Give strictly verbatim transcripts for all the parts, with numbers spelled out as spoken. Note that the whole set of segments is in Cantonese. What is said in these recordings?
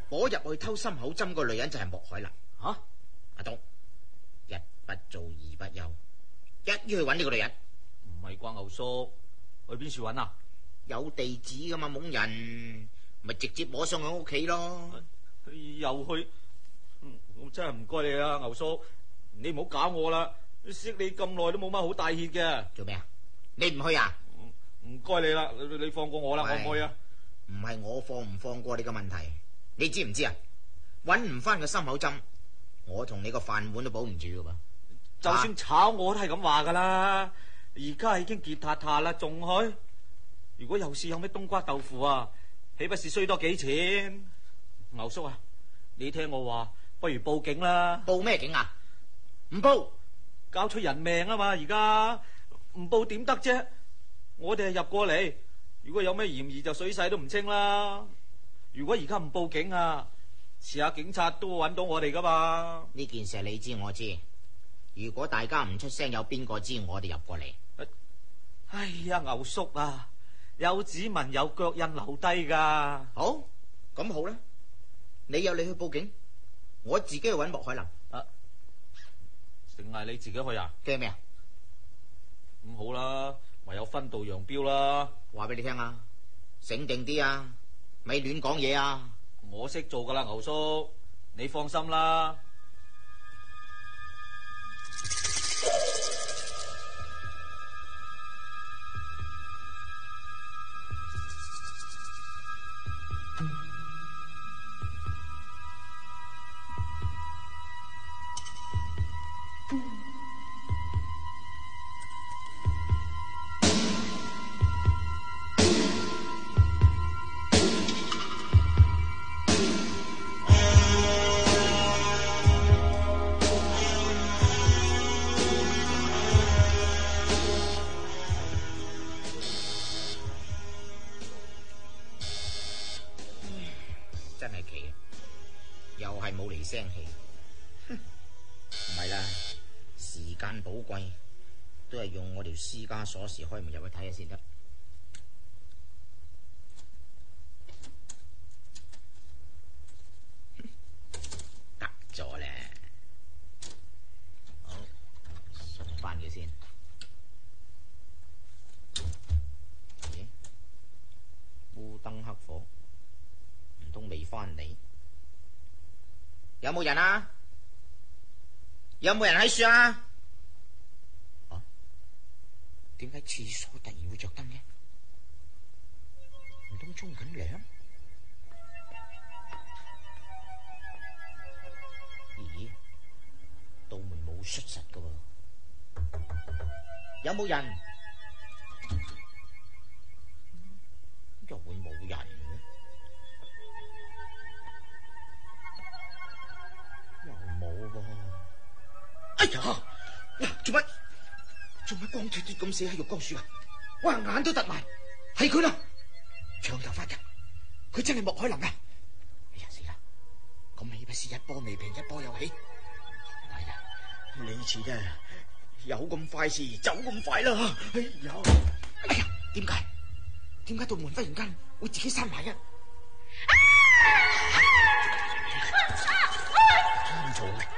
伙入去偷心口針個女人就係莫海林。 吓、啊， 阿東，一不做二不休，一於去揾呢個女人。 唔係啩，牛叔？去邊處揾啊？ 有地址噶嘛，懵人咪直接摸上佢屋企咯。 又去？我真係唔該你啊，牛叔，你唔好搞我啦！識你咁耐都冇乜好大歉嘅。 做咩啊？你唔去啊？ 唔該你啦，你你放過我啦，我唔去啊。 唔係我放唔放過你嘅問題，你知唔知啊？揾唔翻個心口針，我同你個飯碗都保唔住噶噃。 就算炒我都係咁話噶啦。而家已經結塌塌啦，仲去？如果又試有咩冬瓜豆腐啊，豈不是衰多幾錢？牛叔啊，你聽我話，不如報警啦。 報咩警啊？唔報， 搞出人命啊嘛！而家唔報點得啫？我哋係入過嚟，如果有咩嫌疑就水洗都唔清啦。如果而家唔報警啊，遲下警察都會揾到我哋噶嘛。 呢件事你知我知，如果大家唔出聲，有邊個知我哋入過嚟？ 哎呀，牛叔啊，有指紋有腳印留低噶。 好，咁好啦，你有你去報警，我自己去揾莫海林。 啊，定係你自己去啊？ 驚咩啊？ 咁好啦，唯有分道揚鑣啦。 話俾你聽啊，醒定啲啊，咪亂講嘢啊！ 我識做噶啦，牛叔，你放心啦。 真係奇，又係冇嚟聲氣。唔係啦，時間寶貴，都係用我條私家鎖匙開門入去睇下先得。得咗咧，好，縮翻佢先。咦？烏燈黑火。都未翻嚟，有冇人啊？有冇人喺樹啊？啊？點解廁所突然會着燈嘅？唔通沖緊涼？咦？道門冇閂實噶喎，有冇人？又會冇人嘅？哎呀！做乜做乜光脫脫咁死喺玉江樹啊？哇，眼都突埋，係佢啦！長頭髮嘅，佢真係莫海林啊！哎呀死啦！咁豈不是一波未平一波又起？係啦，呢次啫，有咁快事走咁快啦！哎呀！哎呀！點解？點解道門忽然間會自己閂埋嘅？咁嘈嘅。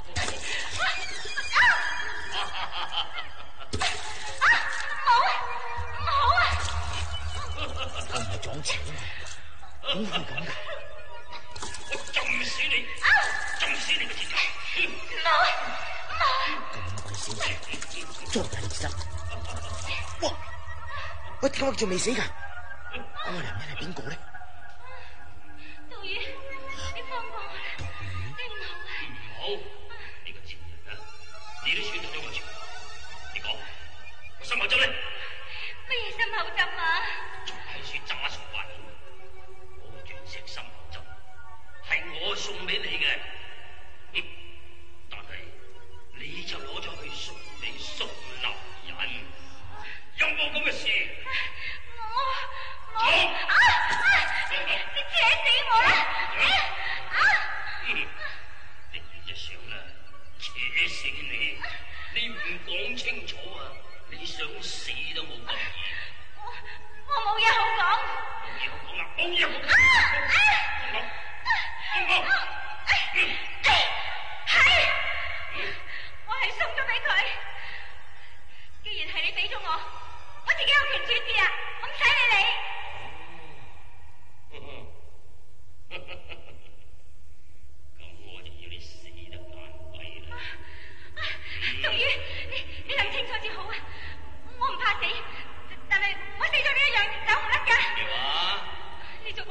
撞邪啊！點會咁噶？ 我浸死你！浸死你個鐵架！ 唔好！咁鬼小氣，捉大力士！哇！喂，點解仲未死噶？嗰個男人係邊個咧？ 杜宇，你放過我啦！你唔好啊！ 唔好！呢個賤人啊！你都選擇咗我條，你講我心口針咧？ 乜嘢心口針啊？ 仲係說詐傻扮懵？我鑽石心口針係我送俾你嘅，哼！但係你就攞咗去送俾熟男人，有冇咁嘅事？ 我我啊！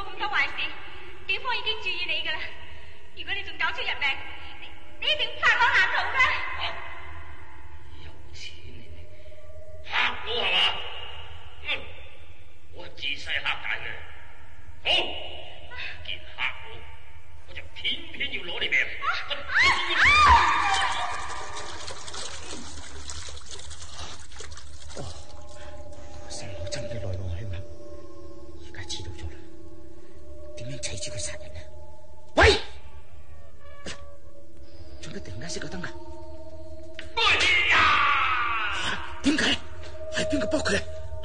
過咁多壞事，警方已經注意你噶啦。如果你仲搞出人命，你你一定發我難逃噶。 啊！有錢嚇我係嘛？嗯，我自細嚇大嘅。好，既然嚇我，我就偏偏要攞你命。我偏要哦，細路真係來龍去脈，而家知道咗啦。點樣制止佢殺人啊？喂！做咩突然間熄個燈啊？ 哎呀！ 點解？係邊個幫佢啊？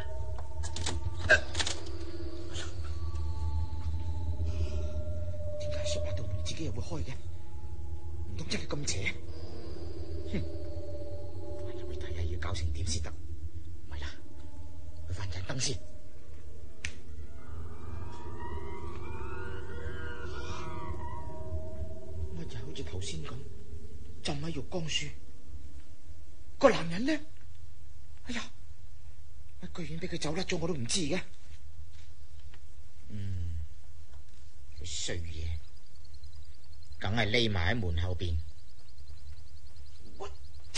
點解雪白道門自己又會開嘅？唔通真係咁邪？哼！我入去睇下要搞成點先得。唔係啦，去翻盞燈先。乜就好似頭先咁浸喺浴缸樹？個男人呢？哎呀！居然俾佢走甩咗，我都唔知嘅。嗯，衰嘢，梗係匿埋喺門後邊。喂，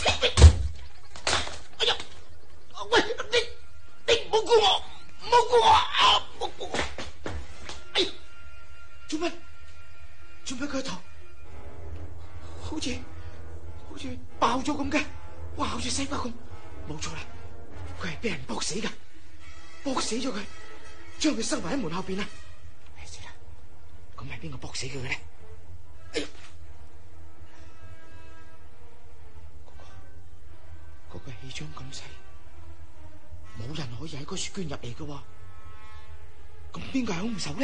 哎呀，喂，你你唔好顧我，唔好顧我啊！唔好顧我。哎，做乜？做乜佢個頭好似好似爆咗咁嘅？哇，好似西瓜咁。冇錯啦。佢係俾人搏死噶，搏死咗佢，將佢收埋喺門後邊啦。唉，死啦！咁係邊個搏死佢嘅咧？哎呀，嗰個嗰個氣窗咁細，冇人可以喺嗰雪捐入嚟嘅喎。咁邊個係兇手咧？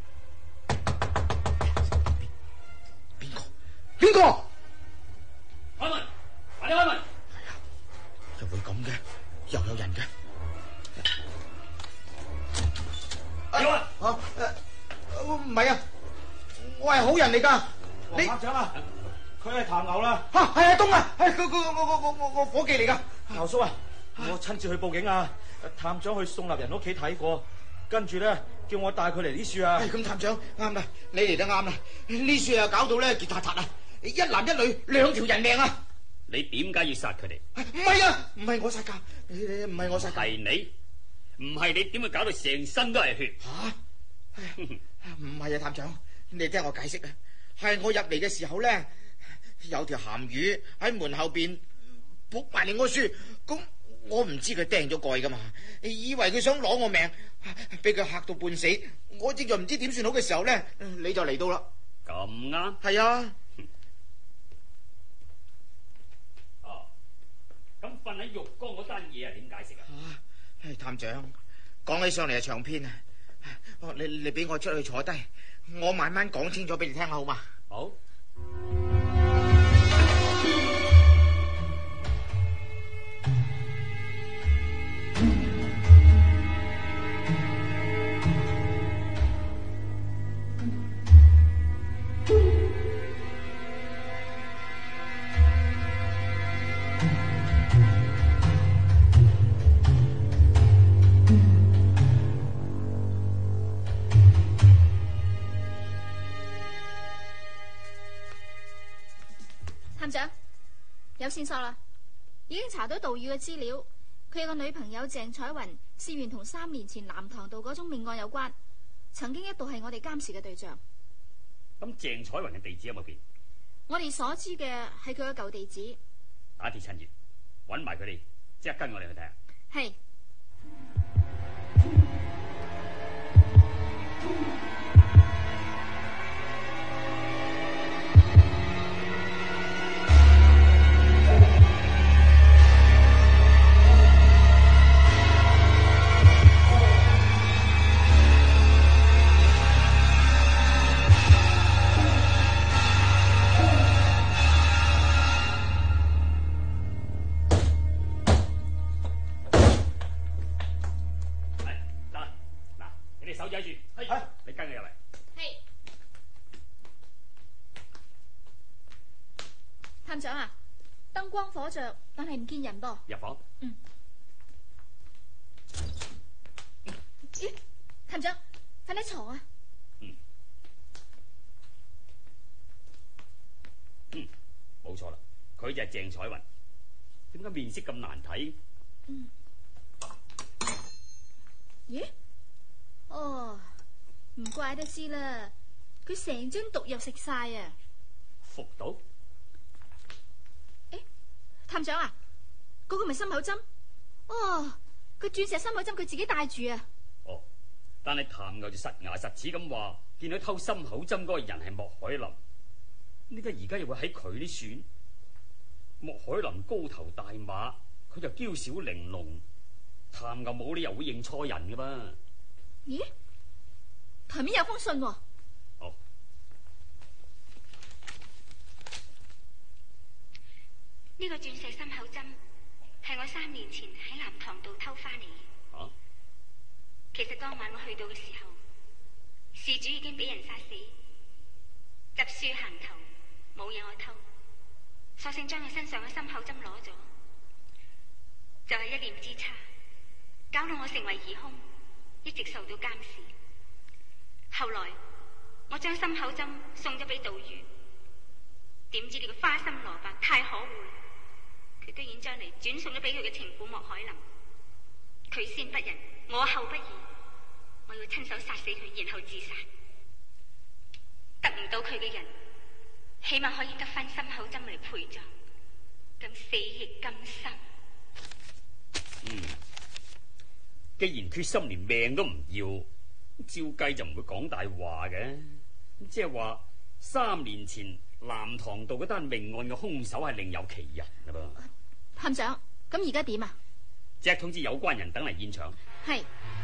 邊個？邊個？ 開門！快啲開門！ 係啊，又會咁嘅？又有人嘅？ 有啊！ 啊誒，唔係啊，我係好人嚟噶。 你校長啊，佢係譚牛啦。 吓，係阿東啊，係佢佢我我我我我伙計嚟噶。 牛叔啊，我親自去報警啊。探長去宋立人屋企睇過，跟住咧叫我帶佢嚟呢樹啊。 係咁，探長啱啦，你嚟得啱啦。呢樹啊搞到咧結塔塔啊，一男一女兩條人命啊！ 你點解要殺佢哋？ 唔係啊，唔係我殺㗎，唔係我殺㗎。 係你，唔係你點會搞到成身都係血？ 吓，唔係啊，探長，你聽我解釋啊。係我入嚟嘅時候咧，有條鹹魚喺門後邊撲埋嚟我樹，咁我唔知佢掟咗蓋噶嘛，以為佢想攞我命，俾佢嚇到半死，我正在唔知點算好嘅時候咧，你就嚟到啦。 咁啱？ 係啊。 咁瞓喺浴缸嗰單嘢啊，點解釋啊？ 唉，探長，講起上嚟係長篇啊！你你俾我出去坐低，我慢慢講清楚俾你聽好嘛？ 好。 探長，有線索啦，已經查到杜宇嘅資料，佢有個女朋友鄭彩雲，涉嫌同三年前南塘道嗰宗命案有關，曾經一度係我哋監視嘅對象。 咁鄭彩雲嘅地址有冇變？ 我哋所知嘅係佢嘅舊地址。 打鐵趁熱，搵埋佢哋，即刻跟我哋去睇下。 係。 手仔住，係，你跟佢入嚟。 係。探長啊，燈光火着，但係唔見人噃。 入房。 嗯。咦，探長，瞓喺床啊？ 佢就係鄭彩雲。點解面色咁難睇？ 嗯。咦？哦，唔怪得知啦，佢成樽毒藥食晒啊！ 服到？ 誒，探長啊，嗰、嗰個咪心口針？哦，佢鑽石心口針佢自己戴住啊！ 哦，但係譚牛就實牙實齒咁話，見到偷心口針嗰個人係莫海林。點解而家又會喺佢啲船？莫海林高頭大馬，佢就嬌小玲瓏，譚牛冇理由會認錯人噶噃。 咦？台面有封信喎。 哦。 呢個鑽石心口針係我三年前喺南塘道偷翻嚟嘅。 啊？ 其實當晚我去到嘅時候，事主已經俾人殺死，執輸行頭，冇嘢我偷，索性將佢身上嘅心口針攞咗，就係、是、一念之差，搞到我成為疑兇，一直受到監視。後來我將心口針送咗俾杜宇，點知呢個花心蘿蔔太可惡啦，佢居然將嚟轉送咗俾佢嘅情婦莫海林。佢先不仁，我後不義，我要親手殺死佢，然後自殺。得唔到佢嘅人，起碼可以得翻心口針嚟陪葬，咁死亦甘心。 嗯，既然決心連命都唔要，照計就唔會講大話嘅。即係話三年前南塘道嗰單命案嘅兇手係另有其人噶噃。 探長，咁而家點啊？ 即係通知有關人等嚟現場。 係。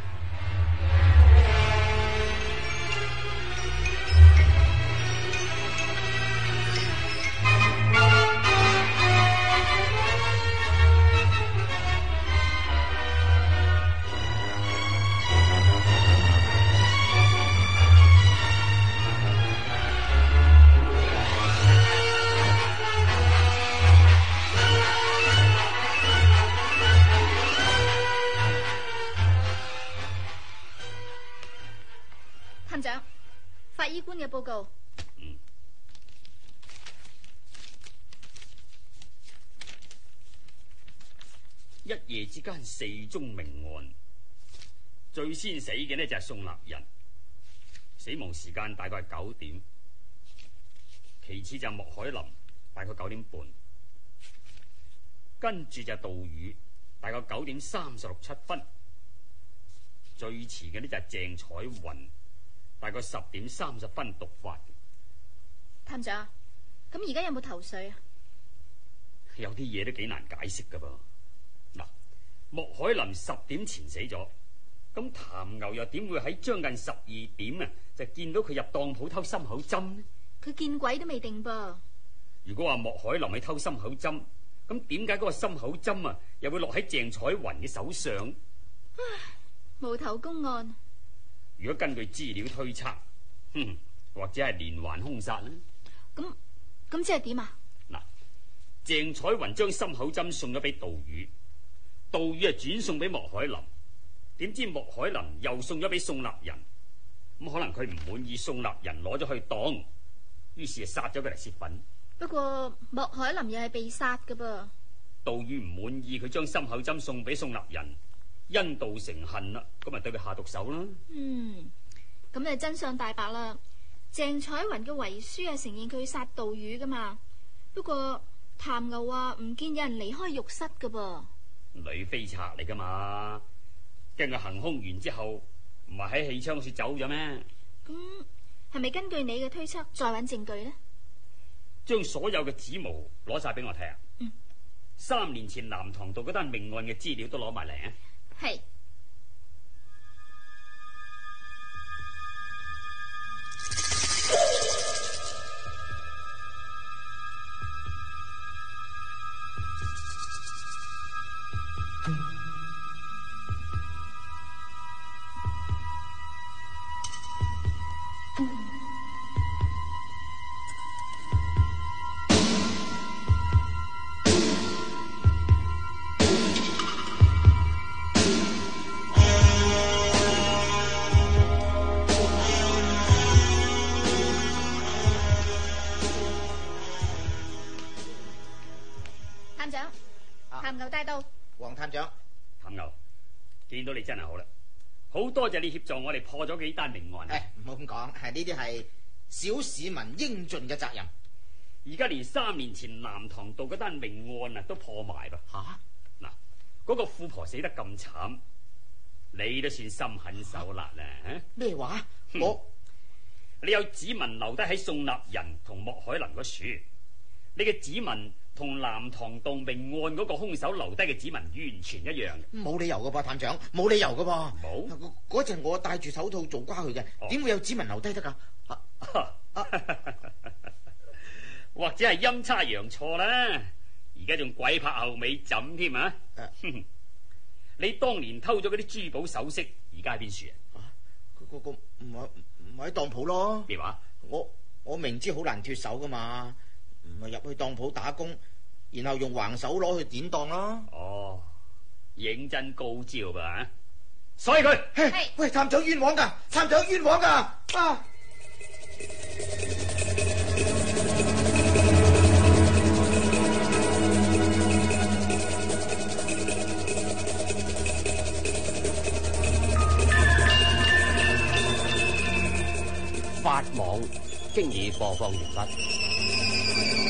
探長，法醫官嘅報告。 嗯。一夜之間四宗命案，最先死嘅呢就係宋立人，死亡時間大概係九點。其次就係莫海林，大概九點半。跟住就係杜宇，大概九點三十六七分。最遲嘅呢就係鄭彩雲，大概十點三十分毒發。 探長，咁而家有冇頭緒啊？ 有啲嘢都幾難解釋噶噃。嗱，莫海林十點前死咗，咁譚牛又點會喺將近十二點啊就見到佢入當鋪偷心口針呢？ 佢見鬼都未定噃。 如果話莫海林去偷心口針，咁點解嗰個心口針啊又會落喺鄭彩雲嘅手上？ 唉，無頭公案。 如果根據資料推測，哼，或者係連環兇殺呢？ 咁咁即係點啊？ 嗱，鄭彩雲將心口針送咗俾杜宇，杜宇啊轉送俾莫海林，點知莫海林又送咗俾宋立人，咁可能佢唔滿意宋立人攞咗去當，於是就殺咗佢嚟泄憤。 不過莫海林又係被殺噶噃。 杜宇唔滿意佢將心口針送俾宋立人，因妒成恨啦，咁咪對佢下毒手啦。 嗯，咁就真相大白啦。鄭彩雲嘅遺書係承認佢殺杜宇噶嘛，不過譚牛話唔見有人離開浴室噶噃。 女飛賊嚟噶嘛，驚佢行兇完之後唔係喺氣槍處走咗咩？ 咁係咪根據你嘅推測再揾證據呢？ 將所有嘅指模攞晒俾我睇啊！ 嗯， 三年前南塘道嗰單命案嘅資料都攞埋嚟啊！ 係。 帶到。 黃探長， 譚牛，見到你真係好啦，好多謝你協助我哋破咗幾單命案啊！ 誒，唔好咁講，係呢啲係小市民應盡嘅責任。 而家連三年前南塘道嗰單命案啊都破埋噃。 吓， 嗱，嗰個富婆死得咁慘，你都算心狠手辣啦！ 咩話？ 哼我你有指紋留低喺宋立人同莫海林嗰處，你嘅指紋同南塘道命案嗰個兇手留低嘅指紋完全一樣嘅。 冇理由嘅噃，探長，冇理由嘅噃。 冇嗰嗰陣我戴住手套做瓜佢嘅， 哦點會有指紋留低得㗎？啊或者係陰差陽錯啦，而家仲鬼拍後尾枕添啊！ 誒你當年偷咗嗰啲珠寶首飾，而家喺邊處啊？ 佢嗰個唔係唔係喺當鋪咯？ 咩話？ 我我明知好難脫手噶嘛，咪入去當鋪打工，然後用橫手攞去典當咯。 哦，認真高招吧？所以佢嘿喂，探長冤枉噶，探長冤枉噶啊！ 法網經已播放完畢。